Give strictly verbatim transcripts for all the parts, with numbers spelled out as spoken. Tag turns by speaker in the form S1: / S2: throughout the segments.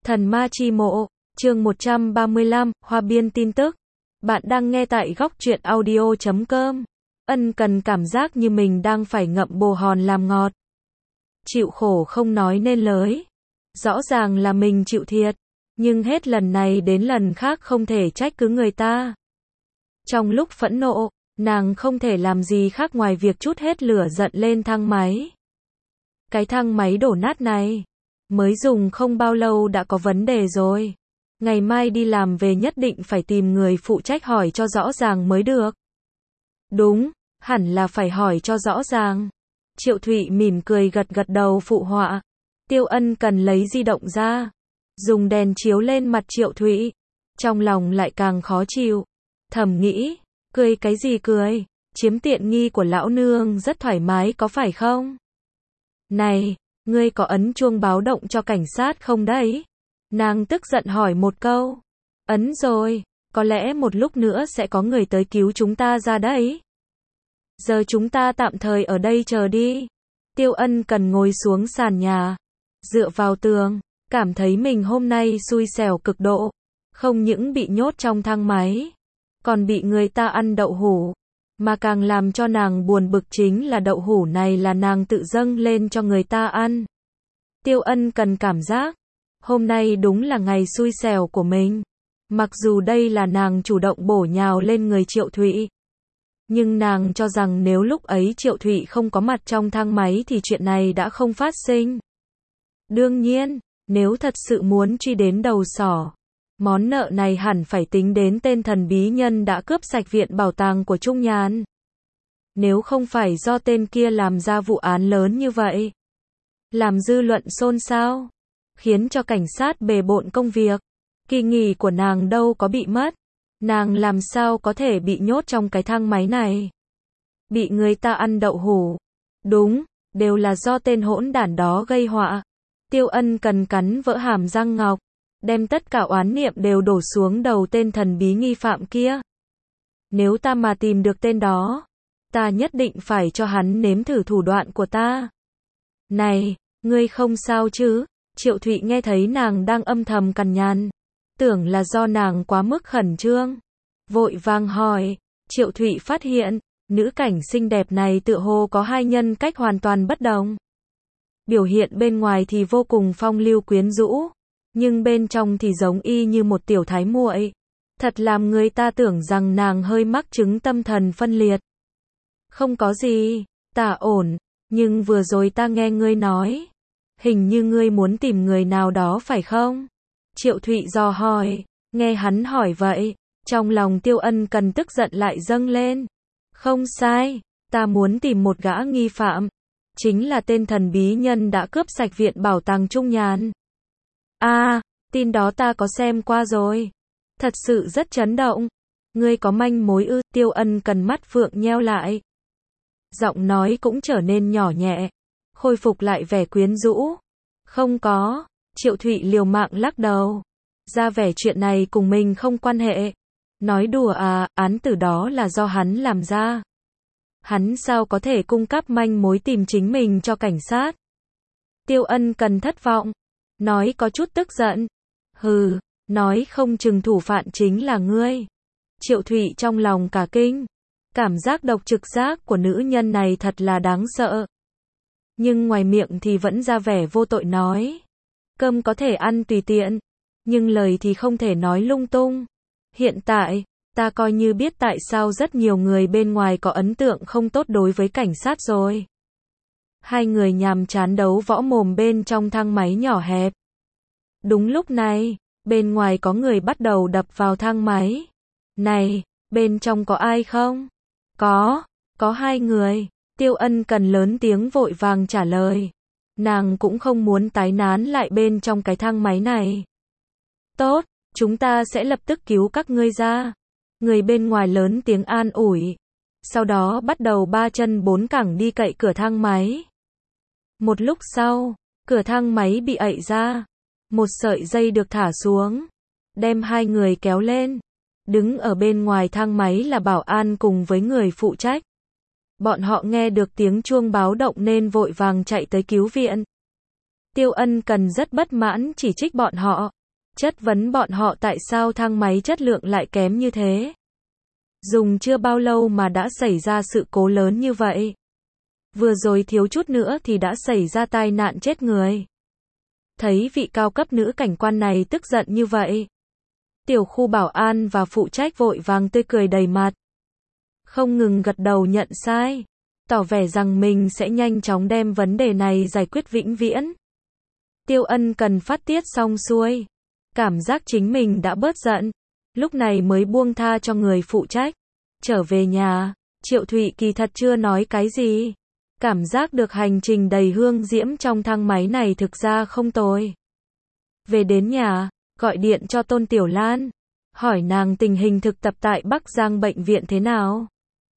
S1: Thần ma chi mộ, chương một trăm ba mươi lăm, Hoa biên tin tức. Bạn đang nghe tại góc truyện audio chấm com. Ân Cần cảm giác như mình đang phải ngậm bồ hòn làm ngọt. Chịu khổ không nói nên lời. Rõ ràng là mình chịu thiệt, nhưng hết lần này đến lần khác không thể trách cứ người ta. Trong lúc phẫn nộ, nàng không thể làm gì khác ngoài việc trút hết lửa giận lên thang máy. Cái thang máy đổ nát này, mới dùng không bao lâu đã có vấn đề rồi. Ngày mai đi làm về nhất định phải tìm người phụ trách hỏi cho rõ ràng mới được. Đúng, hẳn là phải hỏi cho rõ ràng. Triệu Thụy mỉm cười gật gật đầu phụ họa. Tiêu Ân Cần lấy di động ra, dùng đèn chiếu lên mặt Triệu Thụy. Trong lòng lại càng khó chịu. Thầm nghĩ, cười cái gì cười, chiếm tiện nghi của lão nương rất thoải mái có phải không? Này, ngươi có ấn chuông báo động cho cảnh sát không đấy? Nàng tức giận hỏi một câu. Ấn rồi, có lẽ một lúc nữa sẽ có người tới cứu chúng ta ra đấy. Giờ chúng ta tạm thời ở đây chờ đi. Tiêu Ân Cần ngồi xuống sàn nhà, dựa vào tường, cảm thấy mình hôm nay xui xẻo cực độ. Không những bị nhốt trong thang máy, còn bị người ta ăn đậu hũ. Mà càng làm cho nàng buồn bực chính là đậu hũ này là nàng tự dâng lên cho người ta ăn. Tiêu Ân Cần cảm giác, hôm nay đúng là ngày xui xẻo của mình. Mặc dù đây là nàng chủ động bổ nhào lên người Triệu Thụy. Nhưng nàng cho rằng nếu lúc ấy Triệu Thụy không có mặt trong thang máy thì chuyện này đã không phát sinh. Đương nhiên, nếu thật sự muốn truy đến đầu sỏ, món nợ này hẳn phải tính đến tên thần bí nhân đã cướp sạch viện bảo tàng của Trung Nhàn. Nếu không phải do tên kia làm ra vụ án lớn như vậy, làm dư luận xôn xao, khiến cho cảnh sát bề bộn công việc, kỳ nghỉ của nàng đâu có bị mất. Nàng làm sao có thể bị nhốt trong cái thang máy này? Bị người ta ăn đậu hũ. Đúng, đều là do tên hỗn đản đó gây họa. Tiêu Ân Cần cắn vỡ hàm răng ngọc, đem tất cả oán niệm đều đổ xuống đầu tên thần bí nghi phạm kia. Nếu ta mà tìm được tên đó, ta nhất định phải cho hắn nếm thử thủ đoạn của ta. Này, ngươi không sao chứ? Triệu Thụy nghe thấy nàng đang âm thầm cằn nhằn, tưởng là do nàng quá mức khẩn trương, vội vàng hỏi. Triệu Thụy phát hiện, nữ cảnh xinh đẹp này tựa hồ có hai nhân cách hoàn toàn bất đồng. Biểu hiện bên ngoài thì vô cùng phong lưu quyến rũ, nhưng bên trong thì giống y như một tiểu thái muội. Thật làm người ta tưởng rằng nàng hơi mắc chứng tâm thần phân liệt. Không có gì, ta ổn, nhưng vừa rồi ta nghe ngươi nói, hình như ngươi muốn tìm người nào đó phải không? Triệu Thụy dò hỏi, nghe hắn hỏi vậy, trong lòng Tiêu Ân Cần tức giận lại dâng lên. Không sai, ta muốn tìm một gã nghi phạm, chính là tên thần bí nhân đã cướp sạch viện bảo tàng Trung Nhàn. À, tin đó ta có xem qua rồi. Thật sự rất chấn động. Ngươi có manh mối ư? Tiêu Ân Cần mắt phượng nheo lại. Giọng nói cũng trở nên nhỏ nhẹ, khôi phục lại vẻ quyến rũ. Không có. Triệu Thụy liều mạng lắc đầu, ra vẻ chuyện này cùng mình không quan hệ. Nói đùa à, án tử đó là do hắn làm ra. Hắn sao có thể cung cấp manh mối tìm chính mình cho cảnh sát? Tiêu Ân Cần thất vọng, nói có chút tức giận. Hừ, nói không chừng thủ phạm chính là ngươi. Triệu Thụy trong lòng cả kinh, cảm giác độc trực giác của nữ nhân này thật là đáng sợ. Nhưng ngoài miệng thì vẫn ra vẻ vô tội nói. Cơm có thể ăn tùy tiện, nhưng lời thì không thể nói lung tung. Hiện tại, ta coi như biết tại sao rất nhiều người bên ngoài có ấn tượng không tốt đối với cảnh sát rồi. Hai người nhàm chán đấu võ mồm bên trong thang máy nhỏ hẹp. Đúng lúc này, bên ngoài có người bắt đầu đập vào thang máy. Này, bên trong có ai không? Có, có hai người. Tiêu Ân Cần lớn tiếng vội vàng trả lời. Nàng cũng không muốn tái nán lại bên trong cái thang máy này. Tốt, chúng ta sẽ lập tức cứu các ngươi ra. Người bên ngoài lớn tiếng an ủi. Sau đó bắt đầu ba chân bốn cẳng đi cậy cửa thang máy. Một lúc sau, cửa thang máy bị ẩy ra. Một sợi dây được thả xuống, đem hai người kéo lên. Đứng ở bên ngoài thang máy là bảo an cùng với người phụ trách. Bọn họ nghe được tiếng chuông báo động nên vội vàng chạy tới cứu viện. Tiêu Ân Cần rất bất mãn chỉ trích bọn họ, chất vấn bọn họ tại sao thang máy chất lượng lại kém như thế. Dùng chưa bao lâu mà đã xảy ra sự cố lớn như vậy. Vừa rồi thiếu chút nữa thì đã xảy ra tai nạn chết người. Thấy vị cao cấp nữ cảnh quan này tức giận như vậy. Tiểu khu bảo an và phụ trách vội vàng tươi cười đầy mặt. Không ngừng gật đầu nhận sai. Tỏ vẻ rằng mình sẽ nhanh chóng đem vấn đề này giải quyết vĩnh viễn. Tiêu Ân Cần phát tiết xong xuôi. Cảm giác chính mình đã bớt giận. Lúc này mới buông tha cho người phụ trách. Trở về nhà, Triệu Thụy kỳ thật chưa nói cái gì. Cảm giác được hành trình đầy hương diễm trong thang máy này thực ra không tồi. Về đến nhà, gọi điện cho Tôn Tiểu Lan. Hỏi nàng tình hình thực tập tại Bắc Giang bệnh viện thế nào.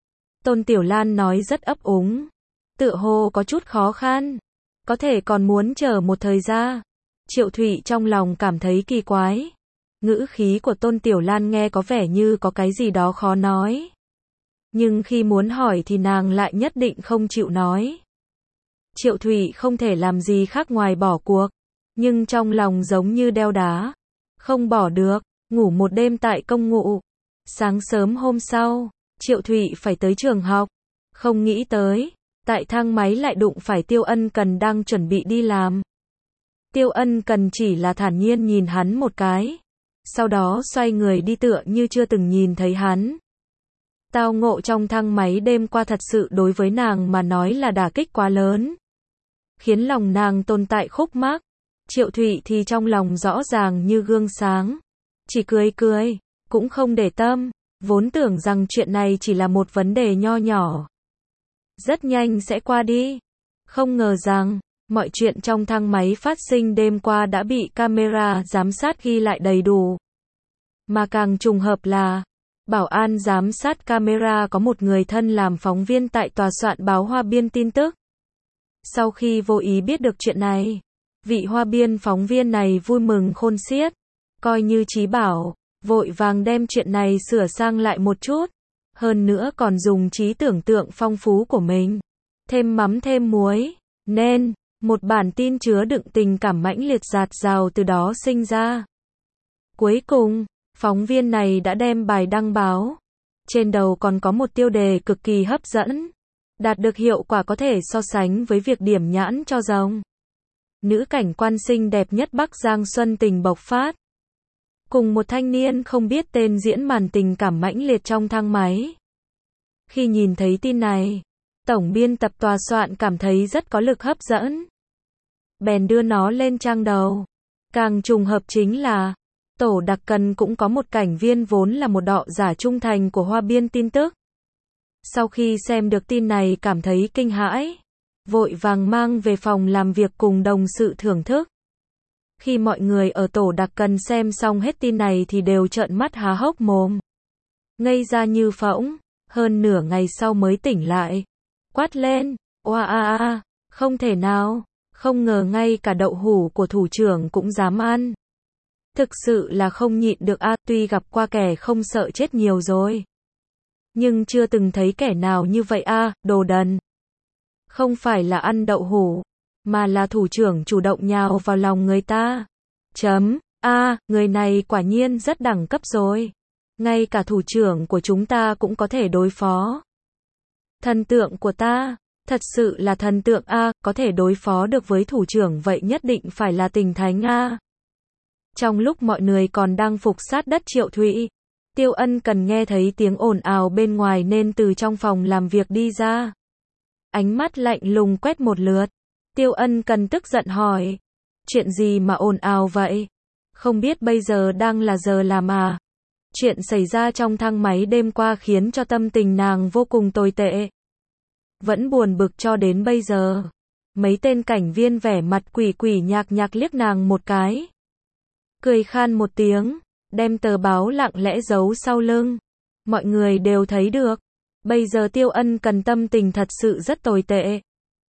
S1: Tôn Tiểu Lan nói rất ấp úng. Tựa hồ có chút khó khăn. Có thể còn muốn chờ một thời gian. Triệu Thụy trong lòng cảm thấy kỳ quái. Ngữ khí của Tôn Tiểu Lan nghe có vẻ như có cái gì đó khó nói. Nhưng khi muốn hỏi thì nàng lại nhất định không chịu nói. Triệu Thụy không thể làm gì khác ngoài bỏ cuộc. Nhưng trong lòng giống như đeo đá. Không bỏ được, ngủ một đêm tại công ngụ. Sáng sớm hôm sau, Triệu Thụy phải tới trường học. Không nghĩ tới, tại thang máy lại đụng phải Tiêu Ân Cần đang chuẩn bị đi làm. Tiêu Ân Cần chỉ là thản nhiên nhìn hắn một cái. Sau đó xoay người đi tựa như chưa từng nhìn thấy hắn. Tao ngộ trong thang máy đêm qua thật sự đối với nàng mà nói là đả kích quá lớn. Khiến lòng nàng tồn tại khúc mắc. Triệu Thụy thì trong lòng rõ ràng như gương sáng. Chỉ cười cười, cũng không để tâm. Vốn tưởng rằng chuyện này chỉ là một vấn đề nho nhỏ. Rất nhanh sẽ qua đi. Không ngờ rằng, mọi chuyện trong thang máy phát sinh đêm qua đã bị camera giám sát ghi lại đầy đủ. Mà càng trùng hợp là, bảo an giám sát camera có một người thân làm phóng viên tại tòa soạn báo Hoa Biên tin tức. Sau khi vô ý biết được chuyện này, vị Hoa Biên phóng viên này vui mừng khôn xiết, coi như trí bảo, vội vàng đem chuyện này sửa sang lại một chút, hơn nữa còn dùng trí tưởng tượng phong phú của mình, thêm mắm thêm muối, nên, một bản tin chứa đựng tình cảm mãnh liệt dạt dào từ đó sinh ra. Cuối cùng, phóng viên này đã đem bài đăng báo. Trên đầu còn có một tiêu đề cực kỳ hấp dẫn. Đạt được hiệu quả có thể so sánh với việc điểm nhãn cho rồng. Nữ cảnh quan xinh đẹp nhất Bắc Giang xuân tình bộc phát. Cùng một thanh niên không biết tên diễn màn tình cảm mãnh liệt trong thang máy. Khi nhìn thấy tin này, tổng biên tập tòa soạn cảm thấy rất có lực hấp dẫn. Bèn đưa nó lên trang đầu. Càng trùng hợp chính là, tổ đặc cần cũng có một cảnh viên vốn là một đọ giả trung thành của Hoa Biên tin tức. Sau khi xem được tin này cảm thấy kinh hãi, vội vàng mang về phòng làm việc cùng đồng sự thưởng thức. Khi mọi người ở tổ đặc cần xem xong hết tin này thì đều trợn mắt há hốc mồm. Ngây ra như phỗng, hơn nửa ngày sau mới tỉnh lại. Quát lên, oa a a, không thể nào, không ngờ ngay cả đậu hủ của thủ trưởng cũng dám ăn. Thực sự là không nhịn được a, tuy gặp qua kẻ không sợ chết nhiều rồi. Nhưng chưa từng thấy kẻ nào như vậy a, đồ đần. Không phải là ăn đậu hủ, mà là thủ trưởng chủ động nhào vào lòng người ta. Chấm, a, người này quả nhiên rất đẳng cấp rồi. Ngay cả thủ trưởng của chúng ta cũng có thể đối phó. Thần tượng của ta, thật sự là thần tượng a, có thể đối phó được với thủ trưởng vậy nhất định phải là tình thánh a. Trong lúc mọi người còn đang phục sát đất Triệu Thụy, Tiêu Ân Cần nghe thấy tiếng ồn ào bên ngoài nên từ trong phòng làm việc đi ra. Ánh mắt lạnh lùng quét một lượt. Tiêu Ân Cần tức giận hỏi. Chuyện gì mà ồn ào vậy? Không biết bây giờ đang là giờ làm à? Chuyện xảy ra trong thang máy đêm qua khiến cho tâm tình nàng vô cùng tồi tệ. Vẫn buồn bực cho đến bây giờ. Mấy tên cảnh viên vẻ mặt quỷ quỷ nhạc nhạc liếc nàng một cái. Cười khan một tiếng, đem tờ báo lặng lẽ giấu sau lưng. Mọi người đều thấy được. Bây giờ Tiêu Ân Cần tâm tình thật sự rất tồi tệ.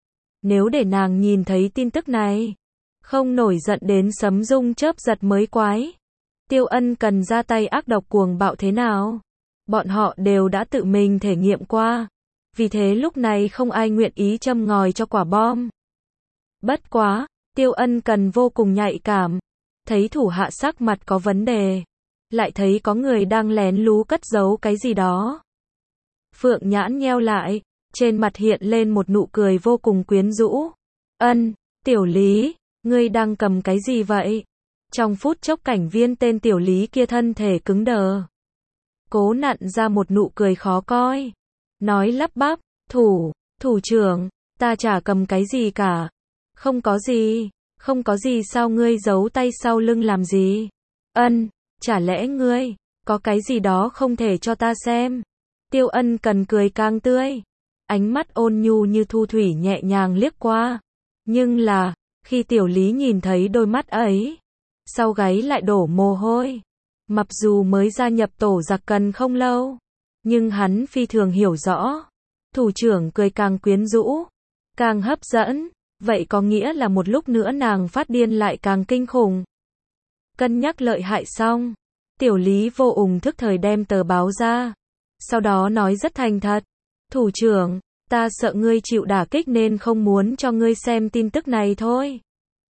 S1: Nếu để nàng nhìn thấy tin tức này, không nổi giận đến sấm rung chớp giật mới quái. Tiêu Ân Cần ra tay ác độc cuồng bạo thế nào? Bọn họ đều đã tự mình thể nghiệm qua. Vì thế lúc này không ai nguyện ý châm ngòi cho quả bom. Bất quá, Tiêu Ân Cần vô cùng nhạy cảm, thấy thủ hạ sắc mặt có vấn đề, lại thấy có người đang lén lú cất giấu cái gì đó. Phượng nhãn nheo lại, trên mặt hiện lên một nụ cười vô cùng quyến rũ. Ân, Tiểu Lý, ngươi đang cầm cái gì vậy? Trong phút chốc cảnh viên tên Tiểu Lý kia thân thể cứng đờ. Cố nặn ra một nụ cười khó coi. Nói lắp bắp, thủ, thủ trưởng, ta chả cầm cái gì cả. Không có gì, không có gì sao ngươi giấu tay sau lưng làm gì? Ân, chả lẽ ngươi, có cái gì đó không thể cho ta xem? Tiêu Ân Cần cười càng tươi. Ánh mắt ôn nhu như thu thủy nhẹ nhàng liếc qua. Nhưng là, khi Tiểu Lý nhìn thấy đôi mắt ấy, sau gáy lại đổ mồ hôi. Mặc dù mới gia nhập tổ giặc cần không lâu, nhưng hắn phi thường hiểu rõ. Thủ trưởng cười càng quyến rũ, càng hấp dẫn, vậy có nghĩa là một lúc nữa nàng phát điên lại càng kinh khủng. Cân nhắc lợi hại xong, Tiểu Lý vô ùng thức thời đem tờ báo ra. Sau đó nói rất thành thật, thủ trưởng, ta sợ ngươi chịu đả kích nên không muốn cho ngươi xem tin tức này thôi.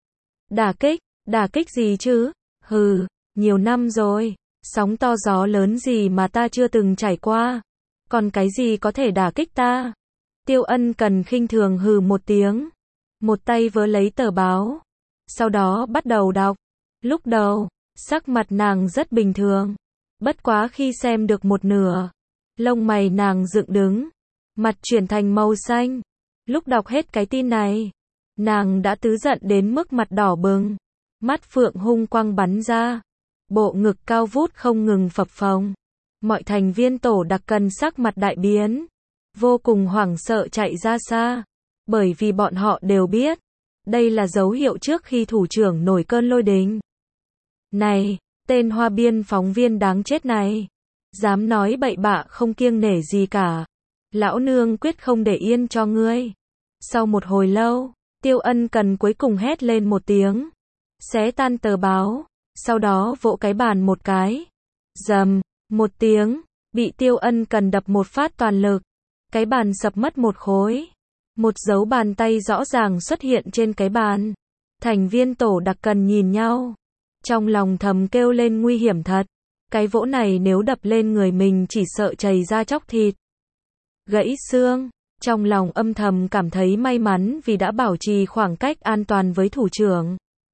S1: Đả kích, đả kích gì chứ? Hừ, nhiều năm rồi, sóng to gió lớn gì mà ta chưa từng trải qua. Còn cái gì có thể đả kích ta? Tiêu Ân Cần khinh thường hừ một tiếng, một tay vớ lấy tờ báo, sau đó bắt đầu đọc. Lúc đầu, sắc mặt nàng rất bình thường, bất quá khi xem được một nửa, lông mày nàng dựng đứng, mặt chuyển thành màu xanh. Lúc đọc hết cái tin này, nàng đã tứ giận đến mức mặt đỏ bừng, mắt phượng hung quang bắn ra, bộ ngực cao vút không ngừng phập phồng. Mọi thành viên tổ đặc cần sắc mặt đại biến, vô cùng hoảng sợ chạy ra xa, bởi vì bọn họ đều biết, đây là dấu hiệu trước khi thủ trưởng nổi cơn lôi đình. Này, tên hoa biên phóng viên đáng chết này, dám nói bậy bạ không kiêng nể gì cả. Lão nương quyết không để yên cho ngươi. Sau một hồi lâu, Tiêu Ân Cần cuối cùng hét lên một tiếng, xé tan tờ báo, sau đó vỗ cái bàn một cái. Rầm, một tiếng, bị Tiêu Ân Cần đập một phát toàn lực. Cái bàn sập mất một khối. Một dấu bàn tay rõ ràng xuất hiện trên cái bàn. Thành viên tổ đặc cần nhìn nhau, trong lòng thầm kêu lên nguy hiểm thật. Cái vỗ này nếu đập lên người mình chỉ sợ chảy ra chóc thịt, gãy xương. Trong lòng âm thầm cảm thấy may mắn vì đã bảo trì khoảng cách an toàn với thủ trưởng.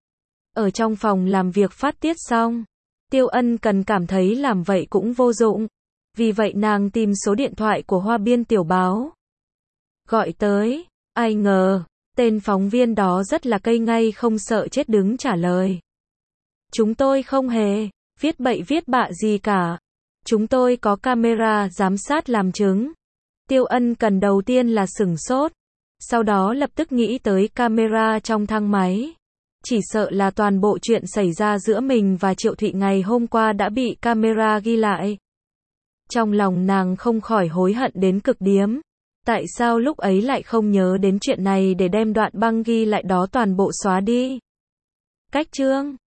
S1: Ở trong phòng làm việc phát tiết xong, Tiêu Ân Cần cảm thấy làm vậy cũng vô dụng. Vì vậy nàng tìm số điện thoại của hoa biên tiểu báo. Gọi tới, ai ngờ, tên phóng viên đó rất là cây ngay không sợ chết đứng trả lời. Chúng tôi không hề viết bậy viết bạ gì cả. Chúng tôi có camera giám sát làm chứng. Tiêu Ân Cần đầu tiên là sửng sốt, sau đó lập tức nghĩ tới camera trong thang máy. Chỉ sợ là toàn bộ chuyện xảy ra giữa mình và Triệu Thụy ngày hôm qua đã bị camera ghi lại. Trong lòng nàng không khỏi hối hận đến cực điểm. Tại sao lúc ấy lại không nhớ đến chuyện này để đem đoạn băng ghi lại đó toàn bộ xóa đi? Cách chương